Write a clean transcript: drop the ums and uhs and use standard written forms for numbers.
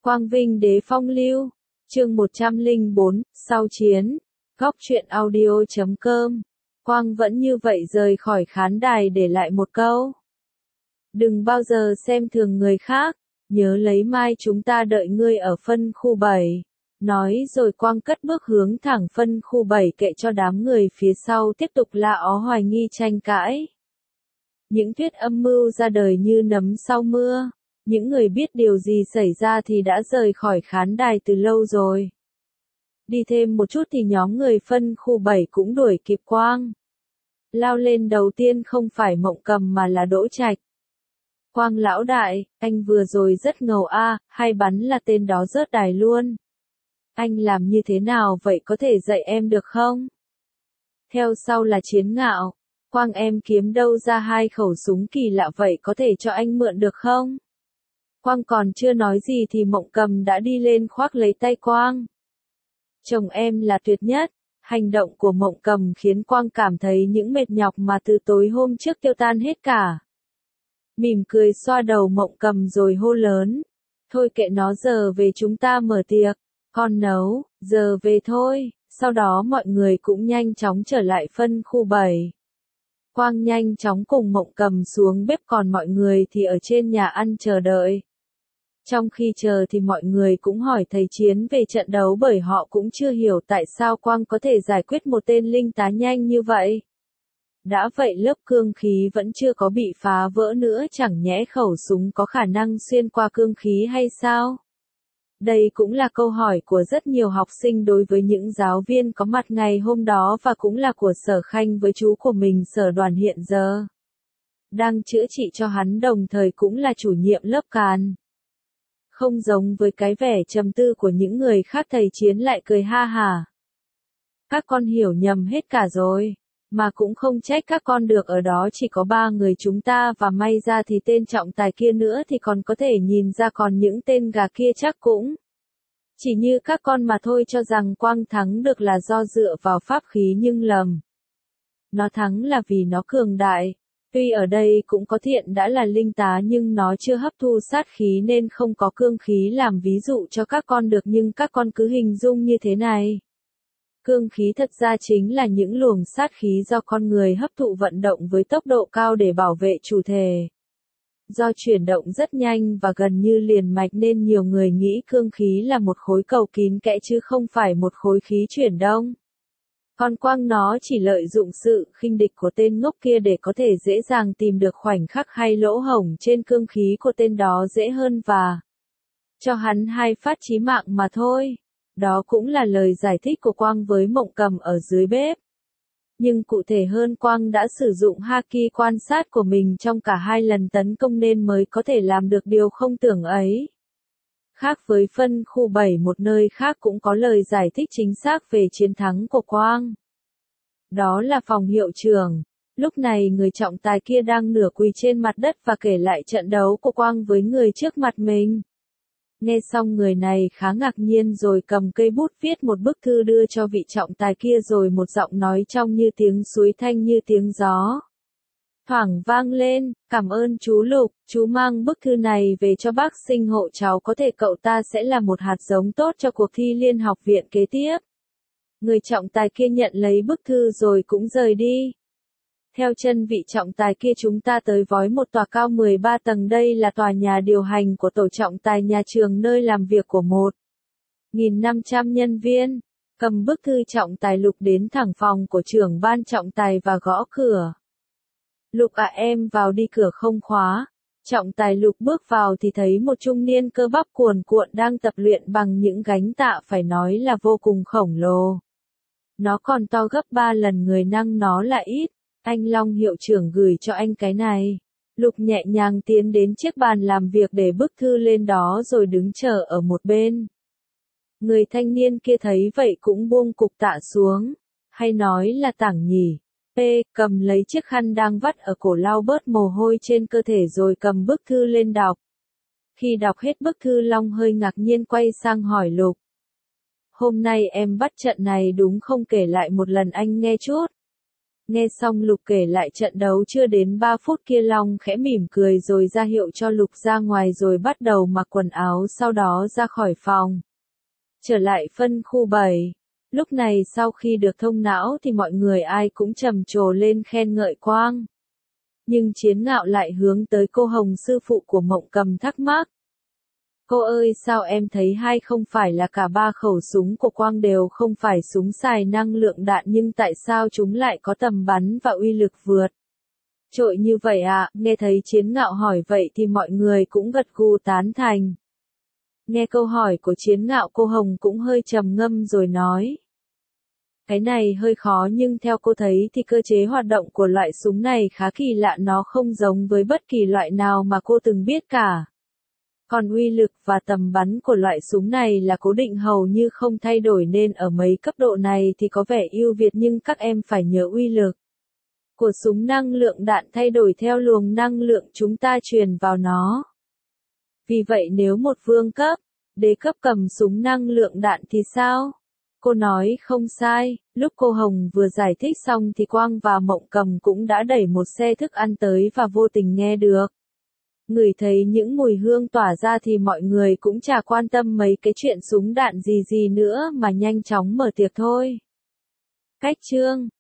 Quang Vinh Đế Phong Lưu, chương 104, sau chiến, góc truyện audio.com. Quang vẫn như vậy rời khỏi khán đài để lại một câu. Đừng bao giờ xem thường người khác, nhớ lấy mai chúng ta đợi ngươi ở phân khu 7. Nói rồi Quang cất bước hướng thẳng phân khu 7 kệ cho đám người phía sau tiếp tục la ó hoài nghi tranh cãi. Những thuyết âm mưu ra đời như nấm sau mưa. Những người biết điều gì xảy ra thì đã rời khỏi khán đài từ lâu rồi. Đi thêm một chút thì nhóm người phân khu 7 cũng đuổi kịp Quang. Lao lên đầu tiên không phải Mộng Cầm mà là Đỗ Trạch. Quang lão đại, anh vừa rồi rất ngầu a, hay bắn là tên đó rớt đài luôn. Anh làm như thế nào vậy, có thể dạy em được không? Theo sau là Chiến Ngạo. Quang, em kiếm đâu ra 2 khẩu súng kỳ lạ vậy, có thể cho anh mượn được không? Quang còn chưa nói gì thì Mộng Cầm đã đi lên khoác lấy tay Quang. Chồng em là tuyệt nhất. Hành động của Mộng Cầm khiến Quang cảm thấy những mệt nhọc mà từ tối hôm trước tiêu tan hết cả. Mỉm cười xoa đầu Mộng Cầm rồi hô lớn. Thôi kệ nó, giờ về chúng ta mở tiệc. Con nấu, giờ về thôi. Sau đó mọi người cũng nhanh chóng trở lại phân khu 7. Quang nhanh chóng cùng Mộng Cầm xuống bếp, còn mọi người thì ở trên nhà ăn chờ đợi. Trong khi chờ thì mọi người cũng hỏi thầy Chiến về trận đấu, bởi họ cũng chưa hiểu tại sao Quang có thể giải quyết một tên linh tá nhanh như vậy. Đã vậy lớp cương khí vẫn chưa có bị phá vỡ nữa, chẳng nhẽ khẩu súng có khả năng xuyên qua cương khí hay sao? Đây cũng là câu hỏi của rất nhiều học sinh đối với những giáo viên có mặt ngày hôm đó, và cũng là của Sở Khanh với chú của mình Sở Đoàn hiện giờ đang chữa trị cho hắn, đồng thời cũng là chủ nhiệm lớp Càn. Không giống với cái vẻ trầm tư của những người khác, thầy Chiến lại cười ha hả. Các con hiểu nhầm hết cả rồi, mà cũng không trách các con được, ở đó chỉ có 3 người chúng ta, và may ra thì tên trọng tài kia nữa thì còn có thể nhìn ra, còn những tên gà kia chắc cũng chỉ như các con mà thôi. Cho rằng Quang thắng được là do dựa vào pháp khí, nhưng lầm. Nó thắng là vì nó cường đại. Tuy ở đây cũng có thiện đã là linh tá, nhưng nó chưa hấp thu sát khí nên không có cương khí làm ví dụ cho các con được, nhưng các con cứ hình dung như thế này. Cương khí thật ra chính là những luồng sát khí do con người hấp thụ vận động với tốc độ cao để bảo vệ chủ thể. Do chuyển động rất nhanh và gần như liền mạch nên nhiều người nghĩ cương khí là một khối cầu kín kẽ chứ không phải một khối khí chuyển động. Còn Quang nó chỉ lợi dụng sự khinh địch của tên ngốc kia để có thể dễ dàng tìm được khoảnh khắc hay lỗ hổng trên cương khí của tên đó dễ hơn và cho hắn 2 phát chí mạng mà thôi. Đó cũng là lời giải thích của Quang với Mộng Cầm ở dưới bếp. Nhưng cụ thể hơn, Quang đã sử dụng haki quan sát của mình trong cả 2 lần tấn công nên mới có thể làm được điều không tưởng ấy. Khác với phân khu 7, một nơi khác cũng có lời giải thích chính xác về chiến thắng của Quang. Đó là phòng hiệu trưởng. Lúc này người trọng tài kia đang nửa quỳ trên mặt đất và kể lại trận đấu của Quang với người trước mặt mình. Nghe xong người này khá ngạc nhiên rồi cầm cây bút viết một bức thư đưa cho vị trọng tài kia, rồi một giọng nói trong như tiếng suối thanh như tiếng gió thoảng vang lên. Cảm ơn chú Lục, chú mang bức thư này về cho bác sinh hộ cháu, có thể cậu ta sẽ là một hạt giống tốt cho cuộc thi Liên học viện kế tiếp. Người trọng tài kia nhận lấy bức thư rồi cũng rời đi. Theo chân vị trọng tài kia chúng ta tới với một tòa cao 13 tầng, đây là tòa nhà điều hành của tổ trọng tài nhà trường, nơi làm việc của 1.500 nhân viên. Cầm bức thư, trọng tài Lục đến thẳng phòng của trưởng ban trọng tài và gõ cửa. Lục à, em vào đi, cửa không khóa. Trọng tài Lục bước vào thì thấy một trung niên cơ bắp cuồn cuộn đang tập luyện bằng những gánh tạ phải nói là vô cùng khổng lồ. Nó còn to gấp 3 lần người năng nó là ít. Anh Long, hiệu trưởng gửi cho anh cái này. Lục nhẹ nhàng tiến đến chiếc bàn làm việc để bức thư lên đó rồi đứng chờ ở một bên. Người thanh niên kia thấy vậy cũng buông cục tạ xuống. Hay nói là tảng nhỉ. P. Cầm lấy chiếc khăn đang vắt ở cổ lau bớt mồ hôi trên cơ thể rồi cầm bức thư lên đọc. Khi đọc hết bức thư, Long hơi ngạc nhiên quay sang hỏi Lục. Hôm nay em bắt trận này đúng không, kể lại một lần anh nghe chút. Nghe xong Lục kể lại trận đấu chưa đến 3 phút kia, Long khẽ mỉm cười rồi ra hiệu cho Lục ra ngoài rồi bắt đầu mặc quần áo, sau đó ra khỏi phòng. Trở lại phân khu 7. Lúc này sau khi được thông não thì mọi người ai cũng trầm trồ lên khen ngợi Quang. Nhưng Chiến Ngạo lại hướng tới cô Hồng sư phụ của Mộng Cầm thắc mắc. Cô ơi, sao em thấy hay không phải là cả 3 khẩu súng của Quang đều không phải súng xài năng lượng đạn, nhưng tại sao chúng lại có tầm bắn và uy lực vượt trội như vậy ạ? Nghe thấy Chiến Ngạo hỏi vậy thì mọi người cũng gật gù tán thành. Nghe câu hỏi của Chiến Ngạo, cô Hồng cũng hơi trầm ngâm rồi nói. Cái này hơi khó, nhưng theo cô thấy thì cơ chế hoạt động của loại súng này khá kỳ lạ, nó không giống với bất kỳ loại nào mà cô từng biết cả. Còn uy lực và tầm bắn của loại súng này là cố định hầu như không thay đổi, nên ở mấy cấp độ này thì có vẻ ưu việt, nhưng các em phải nhớ uy lực của súng năng lượng đạn thay đổi theo luồng năng lượng chúng ta truyền vào nó. Vì vậy nếu một vương cấp, đế cấp cầm súng năng lượng đạn thì sao? Cô nói không sai, lúc cô Hồng vừa giải thích xong thì Quang và Mộng Cầm cũng đã đẩy một xe thức ăn tới và vô tình nghe được. Ngửi thấy những mùi hương tỏa ra thì mọi người cũng chả quan tâm mấy cái chuyện súng đạn gì nữa mà nhanh chóng mở tiệc thôi. Cách chương